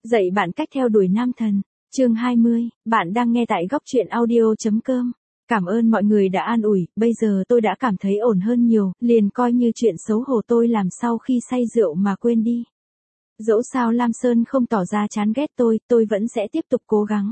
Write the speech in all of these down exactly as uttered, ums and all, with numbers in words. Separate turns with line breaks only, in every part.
Dạy bạn cách theo đuổi nam thần. Chương hai mươi, bạn đang nghe tại góc truyện audio.com. Cảm ơn mọi người đã an ủi, bây giờ tôi đã cảm thấy ổn hơn nhiều, liền coi như chuyện xấu hổ tôi làm sau khi say rượu mà quên đi. Dẫu sao Lam Sơn không tỏ ra chán ghét tôi, tôi vẫn sẽ tiếp tục cố gắng.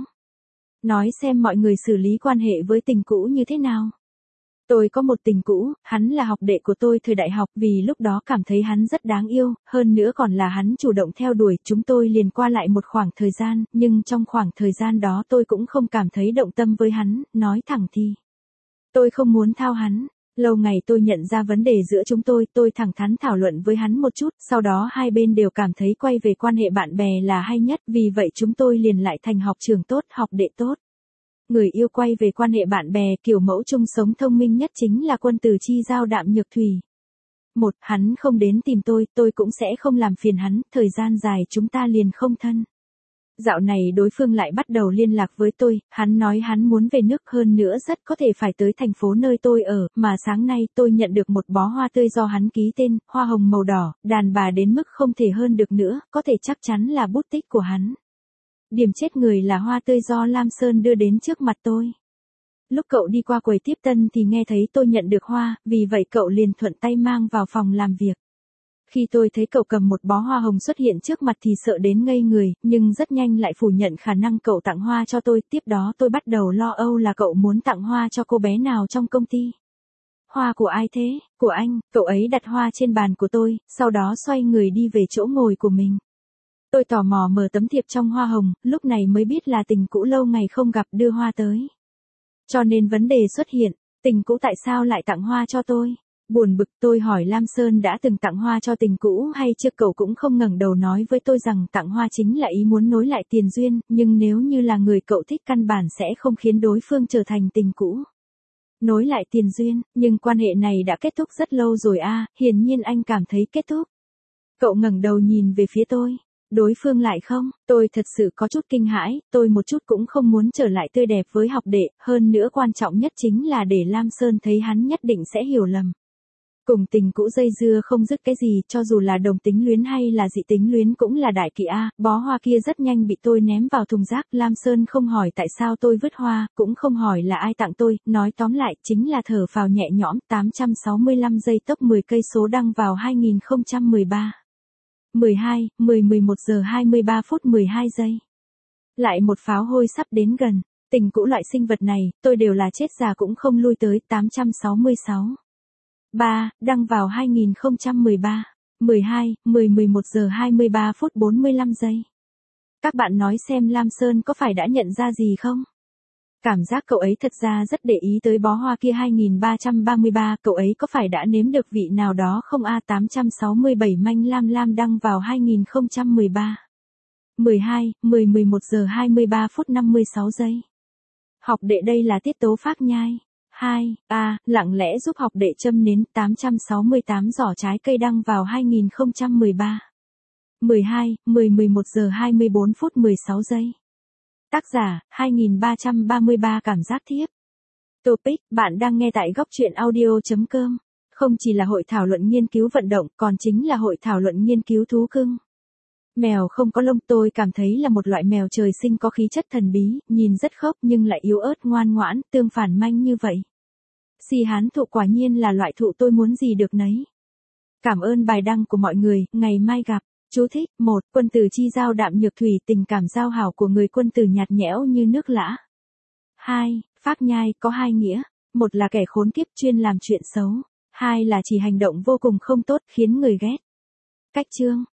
Nói xem mọi người xử lý quan hệ với tình cũ như thế nào. Tôi có một tình cũ, hắn là học đệ của tôi thời đại học, vì lúc đó cảm thấy hắn rất đáng yêu, hơn nữa còn là hắn chủ động theo đuổi, chúng tôi liền qua lại một khoảng thời gian, nhưng trong khoảng thời gian đó tôi cũng không cảm thấy động tâm với hắn, nói thẳng thì. Tôi không muốn thao hắn. Lâu ngày tôi nhận ra vấn đề giữa chúng tôi, tôi thẳng thắn thảo luận với hắn một chút, sau đó hai bên đều cảm thấy quay về quan hệ bạn bè là hay nhất, vì vậy chúng tôi liền lại thành học trường tốt, học đệ tốt. Người yêu quay về quan hệ bạn bè, kiểu mẫu chung sống thông minh nhất chính là Quân Tử Chi Giao Đạm Nhược Thủy. Một, hắn không đến tìm tôi, tôi cũng sẽ không làm phiền hắn, thời gian dài chúng ta liền không thân. Dạo này đối phương lại bắt đầu liên lạc với tôi, hắn nói hắn muốn về nước, hơn nữa rất có thể phải tới thành phố nơi tôi ở, mà sáng nay tôi nhận được một bó hoa tươi do hắn ký tên, hoa hồng màu đỏ, đàn bà đến mức không thể hơn được nữa, có thể chắc chắn là bút tích của hắn. Điểm chết người là hoa tươi do Lam Sơn đưa đến trước mặt tôi. Lúc cậu đi qua quầy tiếp tân thì nghe thấy tôi nhận được hoa, vì vậy cậu liền thuận tay mang vào phòng làm việc. Khi tôi thấy cậu cầm một bó hoa hồng xuất hiện trước mặt thì sợ đến ngây người, nhưng rất nhanh lại phủ nhận khả năng cậu tặng hoa cho tôi. Tiếp đó tôi bắt đầu lo âu là cậu muốn tặng hoa cho cô bé nào trong công ty. Hoa của ai thế? Của anh. Cậu ấy đặt hoa trên bàn của tôi, sau đó xoay người đi về chỗ ngồi của mình. Tôi tò mò mở tấm thiệp trong hoa hồng, lúc này mới biết là tình cũ lâu ngày không gặp đưa hoa tới. Cho nên vấn đề xuất hiện, tình cũ tại sao lại tặng hoa cho tôi? Buồn bực tôi hỏi Lam Sơn đã từng tặng hoa cho tình cũ hay chưa, cậu cũng không ngẩng đầu nói với tôi rằng tặng hoa chính là ý muốn nối lại tiền duyên, nhưng nếu như là người cậu thích căn bản sẽ không khiến đối phương trở thành tình cũ. Nối lại tiền duyên, nhưng quan hệ này đã kết thúc rất lâu rồi a, à, hiển nhiên anh cảm thấy kết thúc. Cậu ngẩng đầu nhìn về phía tôi. Đối phương lại không, tôi thật sự có chút kinh hãi, tôi một chút cũng không muốn trở lại tươi đẹp với học đệ, hơn nữa quan trọng nhất chính là để Lam Sơn thấy hắn nhất định sẽ hiểu lầm. Cùng tình cũ dây dưa không dứt cái gì, cho dù là đồng tính luyến hay là dị tính luyến cũng là đại kỵ a. Bó hoa kia rất nhanh bị tôi ném vào thùng rác, Lam Sơn không hỏi tại sao tôi vứt hoa, cũng không hỏi là ai tặng tôi, nói tóm lại chính là thở phào nhẹ nhõm. Tám trăm sáu mươi lăm giây tốc mười cây số đăng vào hai nghìn không trăm mười ba. mười hai, mười, mười một giờ hai mươi ba phút mười hai giây. Lại một pháo hôi sắp đến gần, tình cũ loại sinh vật này, tôi đều là chết già cũng không lui tới. Tám trăm sáu mươi sáu. ba, đăng vào hai nghìn không trăm mười ba. mười hai, mười, mười một giờ hai mươi ba phút bốn mươi lăm giây. Các bạn nói xem Lam Sơn có phải đã nhận ra gì không? Cảm giác cậu ấy thật ra rất để ý tới bó hoa kia. Hai nghìn ba trăm ba mươi ba, cậu ấy có phải đã nếm được vị nào đó không a? Tám trăm sáu mươi bảy manh lam lam đăng vào hai nghìn không trăm mười ba. mười hai, mười, mười một giờ hai mươi ba phút năm mươi sáu giây. Học đệ đây là tiết tấu phác nhai. hai, a, lặng lẽ giúp học đệ châm nến. Tám trăm sáu mươi tám giỏ trái cây đăng vào hai nghìn không trăm mười ba. mười hai, mười, mười một giờ hai mươi bốn phút mười sáu giây. Tác giả, hai nghìn ba trăm ba mươi ba cảm giác thiếp. Topic, bạn đang nghe tại góc truyện audio.com. Không chỉ là hội thảo luận nghiên cứu vận động, còn chính là hội thảo luận nghiên cứu thú cưng. Mèo không có lông, tôi cảm thấy là một loại mèo trời sinh có khí chất thần bí, nhìn rất khốc nhưng lại yếu ớt ngoan ngoãn, tương phản manh như vậy. Si hán thụ quả nhiên là loại thụ tôi muốn gì được nấy. Cảm ơn bài đăng của mọi người, ngày mai gặp. Chú thích, một, Quân Tử Chi Giao Đạm Nhược Thủy, tình cảm giao hảo của người quân tử nhạt nhẽo như nước lã. hai, phác nhai có hai nghĩa, một là kẻ khốn kiếp chuyên làm chuyện xấu, hai là chỉ hành động vô cùng không tốt khiến người ghét. Cách chương